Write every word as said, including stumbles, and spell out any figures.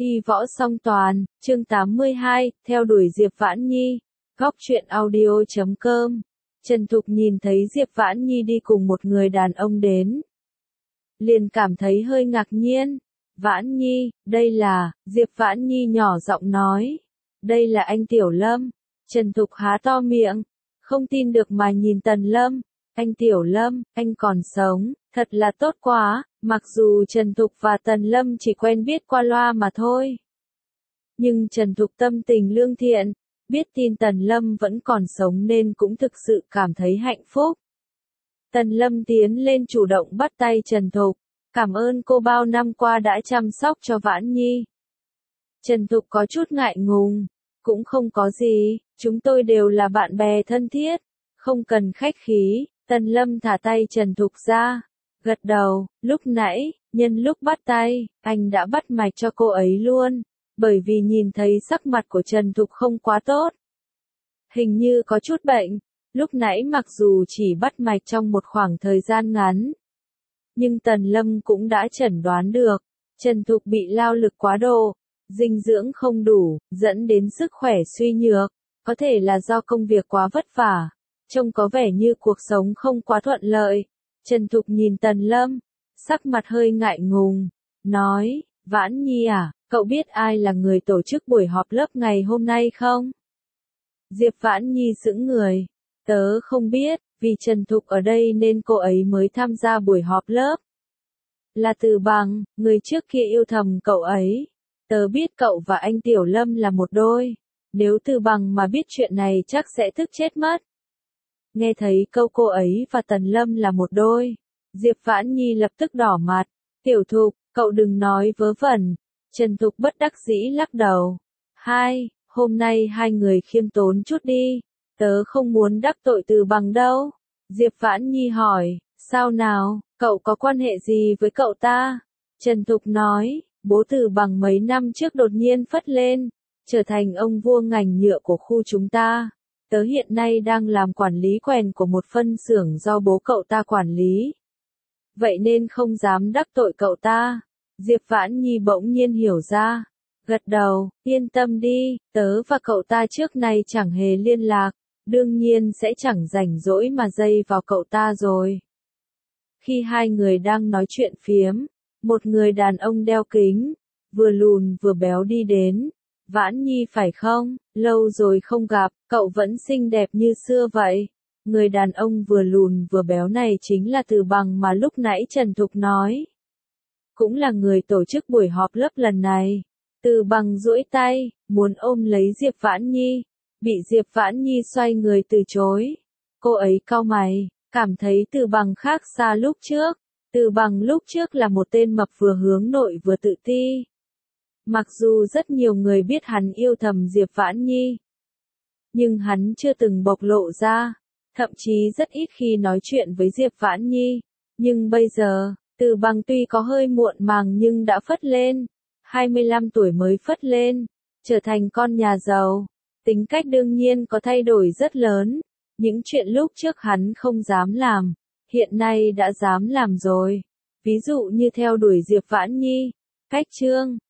Y võ song toàn, chương tám mươi hai, theo đuổi Diệp Vãn Nhi. Góc truyện audio chấm com. Trần Thục nhìn thấy Diệp Vãn Nhi đi cùng một người đàn ông đến, liền cảm thấy hơi ngạc nhiên. Vãn Nhi, đây là, Diệp Vãn Nhi nhỏ giọng nói. Đây là anh Tiểu Lâm. Trần Thục há to miệng, không tin được mà nhìn Tần Lâm. Anh Tiểu Lâm, anh còn sống, thật là tốt quá. Mặc dù Trần Thục và Tần Lâm chỉ quen biết qua loa mà thôi, nhưng Trần Thục tâm tình lương thiện, biết tin Tần Lâm vẫn còn sống nên cũng thực sự cảm thấy hạnh phúc. Tần Lâm tiến lên chủ động bắt tay Trần Thục, cảm ơn cô bao năm qua đã chăm sóc cho Vãn Nhi. Trần Thục có chút ngại ngùng, cũng không có gì, chúng tôi đều là bạn bè thân thiết, không cần khách khí. Tần Lâm thả tay Trần Thục ra, gật đầu. Lúc nãy, nhân lúc bắt tay, anh đã bắt mạch cho cô ấy luôn, bởi vì nhìn thấy sắc mặt của Trần Thục không quá tốt, hình như có chút bệnh. Lúc nãy mặc dù chỉ bắt mạch trong một khoảng thời gian ngắn, nhưng Tần Lâm cũng đã chẩn đoán được, Trần Thục bị lao lực quá độ, dinh dưỡng không đủ, dẫn đến sức khỏe suy nhược, có thể là do công việc quá vất vả, trông có vẻ như cuộc sống không quá thuận lợi. Trần Thục nhìn Tần Lâm, sắc mặt hơi ngại ngùng, nói, Vãn Nhi à, cậu biết ai là người tổ chức buổi họp lớp ngày hôm nay không? Diệp Vãn Nhi sững người, tớ không biết, vì Trần Thục ở đây nên cô ấy mới tham gia buổi họp lớp. Là Từ Bằng, người trước kia yêu thầm cậu ấy. Tớ biết cậu và anh Tiểu Lâm là một đôi, nếu Từ Bằng mà biết chuyện này chắc sẽ tức chết mất. Nghe thấy câu cô ấy và Tần Lâm là một đôi, Diệp Vãn Nhi lập tức đỏ mặt. Tiểu Thục, cậu đừng nói vớ vẩn. Trần Thục bất đắc dĩ lắc đầu. Hai, hôm nay hai người khiêm tốn chút đi, tớ không muốn đắc tội Từ Bằng đâu. Diệp Vãn Nhi hỏi, sao nào, cậu có quan hệ gì với cậu ta? Trần Thục nói, bố Từ Bằng mấy năm trước đột nhiên phất lên, trở thành ông vua ngành nhựa của khu chúng ta. Tớ hiện nay đang làm quản lý quèn của một phân xưởng do bố cậu ta quản lý. Vậy nên không dám đắc tội cậu ta. Diệp Vãn Nhi bỗng nhiên hiểu ra, gật đầu, yên tâm đi, tớ và cậu ta trước nay chẳng hề liên lạc, đương nhiên sẽ chẳng rảnh rỗi mà dây vào cậu ta rồi. Khi hai người đang nói chuyện phiếm, một người đàn ông đeo kính, vừa lùn vừa béo đi đến. Vãn Nhi phải không? Lâu rồi không gặp, cậu vẫn xinh đẹp như xưa vậy. Người đàn ông vừa lùn vừa béo này chính là Từ Bằng mà lúc nãy Trần Thục nói, cũng là người tổ chức buổi họp lớp lần này. Từ Bằng duỗi tay, muốn ôm lấy Diệp Vãn Nhi, bị Diệp Vãn Nhi xoay người từ chối. Cô ấy cau mày, cảm thấy Từ Bằng khác xa lúc trước. Từ Bằng lúc trước là một tên mập vừa hướng nội vừa tự ti. Mặc dù rất nhiều người biết hắn yêu thầm Diệp Vãn Nhi, nhưng hắn chưa từng bộc lộ ra, thậm chí rất ít khi nói chuyện với Diệp Vãn Nhi. Nhưng bây giờ, Từ Bằng tuy có hơi muộn màng nhưng đã phất lên, hai mươi lăm tuổi mới phất lên, trở thành con nhà giàu. Tính cách đương nhiên có thay đổi rất lớn, những chuyện lúc trước hắn không dám làm, hiện nay đã dám làm rồi. Ví dụ như theo đuổi Diệp Vãn Nhi, cách chương.